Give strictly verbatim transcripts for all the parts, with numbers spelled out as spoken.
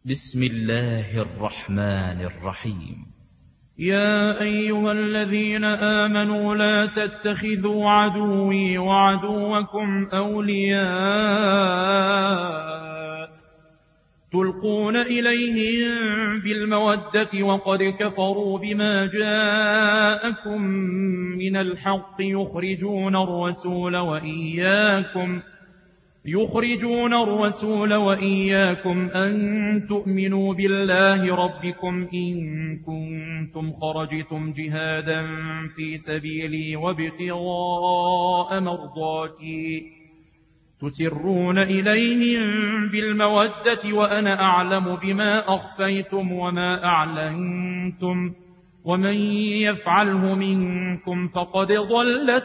بسم الله الرحمن الرحيم. يا أيها الذين آمنوا لا تتخذوا عدوي وعدوكم أولياء تلقون إليهم بالمودة وقد كفروا بما جاءكم من الحق يخرجون الرسول وإياكم يخرجون الرسول وإياكم أن تؤمنوا بالله ربكم إن كنتم خرجتم جهادا في سبيلي وابتغاء مرضاتي تسرون إليهم بالمودة وأنا أعلم بما أخفيتم وما أعلنتم ومن يفعله منكم فقد ضل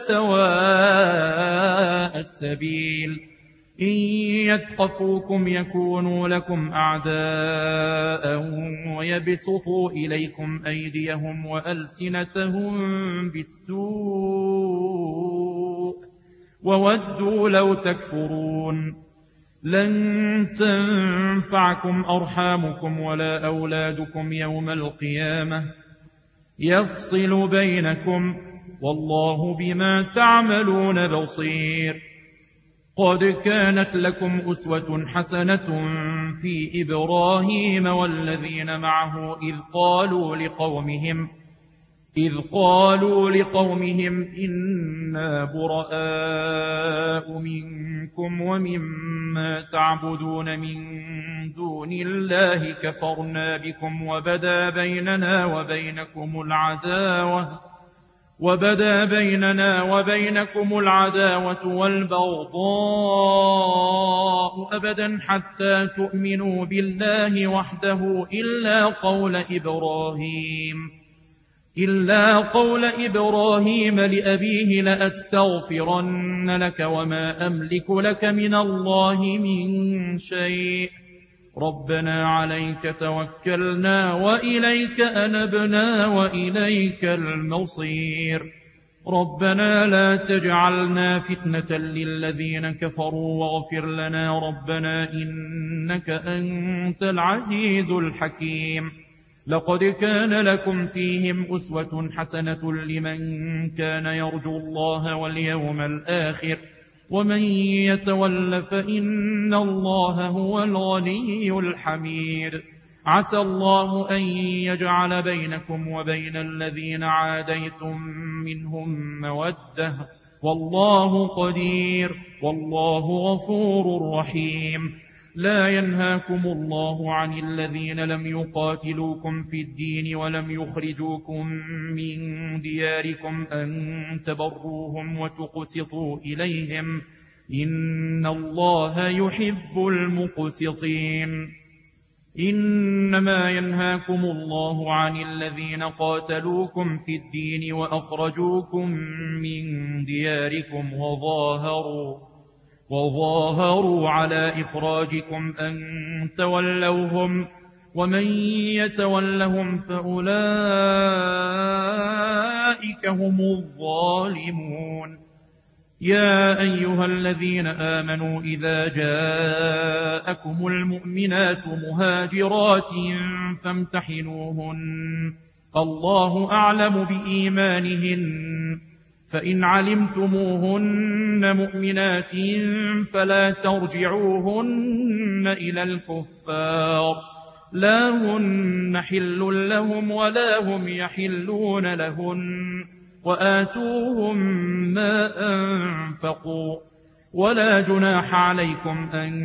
سواء السبيل. إن يثقفوكم يكونوا لكم أعداء ويبسطوا إليكم أيديهم وألسنتهم بالسوء وودوا لو تكفرون. لن تنفعكم أرحامكم ولا أولادكم يوم القيامة يفصل بينكم والله بما تعملون بصير. قد كانت لكم أسوة حسنة في إبراهيم والذين معه إذ قالوا لقومهم إذ قالوا لقومهم إنا براء منكم ومما تعبدون من دون الله كفرنا بكم وبدا بيننا وبينكم العداوة وبدا بيننا وبينكم العداوة والبغضاء أبدا حتى تؤمنوا بالله وحده إلا قول إبراهيم إلا قول إبراهيم لأبيه لأستغفرن لك وما أملك لك من الله من شيء ربنا عليك توكلنا وإليك أنبنا وإليك المصير. ربنا لا تجعلنا فتنة للذين كفروا واغفر لنا ربنا إنك أنت العزيز الحكيم. لقد كان لكم فيهم أسوة حسنة لمن كان يرجو الله واليوم الآخر ومن يتول فإن الله هو الغني الحميد. عسى الله أن يجعل بينكم وبين الذين عاديتم منهم مودة والله قدير والله غفور رحيم. لا ينهاكم الله عن الذين لم يقاتلوكم في الدين ولم يخرجوكم من دياركم أن تبروهم وتقسطوا إليهم إن الله يحب المقسطين. إنما ينهاكم الله عن الذين قاتلوكم في الدين وأخرجوكم من دياركم وظاهروا وظاهروا على إخراجكم أن تولوهم ومن يتولهم فأولئك هم الظالمون. يا أيها الذين آمنوا إذا جاءكم المؤمنات مهاجرات فامتحنوهن الله أعلم بإيمانهن فإن علمتموهن مؤمنات فلا ترجعوهن إلى الكفار لا هن حل لهم ولا هم يحلون لهن وآتوهم ما أنفقوا ولا جناح عليكم أن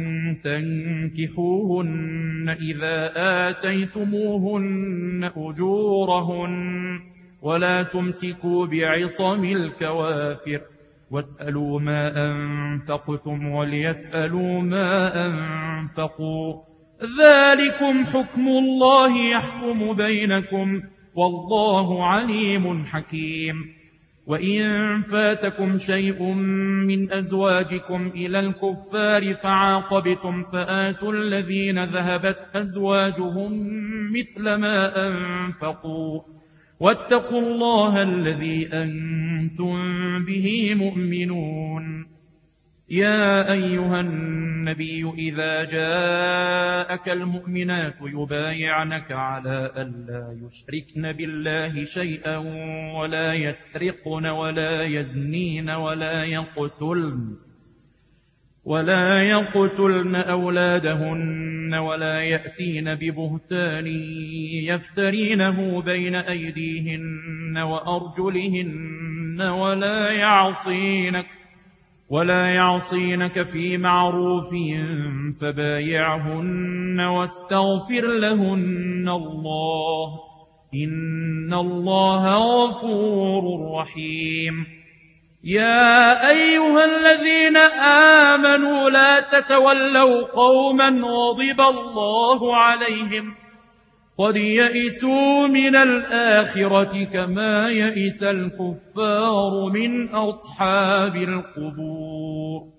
تنكحوهن إذا آتيتموهن أجورهن ولا تمسكوا بعصم الكوافر واسألوا ما أنفقتم وليسألوا ما أنفقوا ذلكم حكم الله يحكم بينكم والله عليم حكيم. وإن فاتكم شيء من أزواجكم إلى الكفار فعاقبتم فآتوا الذين ذهبت أزواجهم مثل ما أنفقوا واتقوا الله الذي أنتم به مؤمنون. يا أيها النبي إذا جاءك المؤمنات يبايعنك على ألا يشركن بالله شيئا ولا يسرقن ولا يزنين ولا يقتلن ولا يقتلن أولادهن ولا يأتين ببهتان يفترينه بين أيديهن وأرجلهن ولا يعصينك ولا يعصينك في معروف فبايعهن واستغفر لهن الله إن الله غفور رحيم. يا أيها الذين آمنوا لا تتولوا قوما غضب الله عليهم قد يئسوا من الآخرة كما يئس الكفار من أصحاب القبور.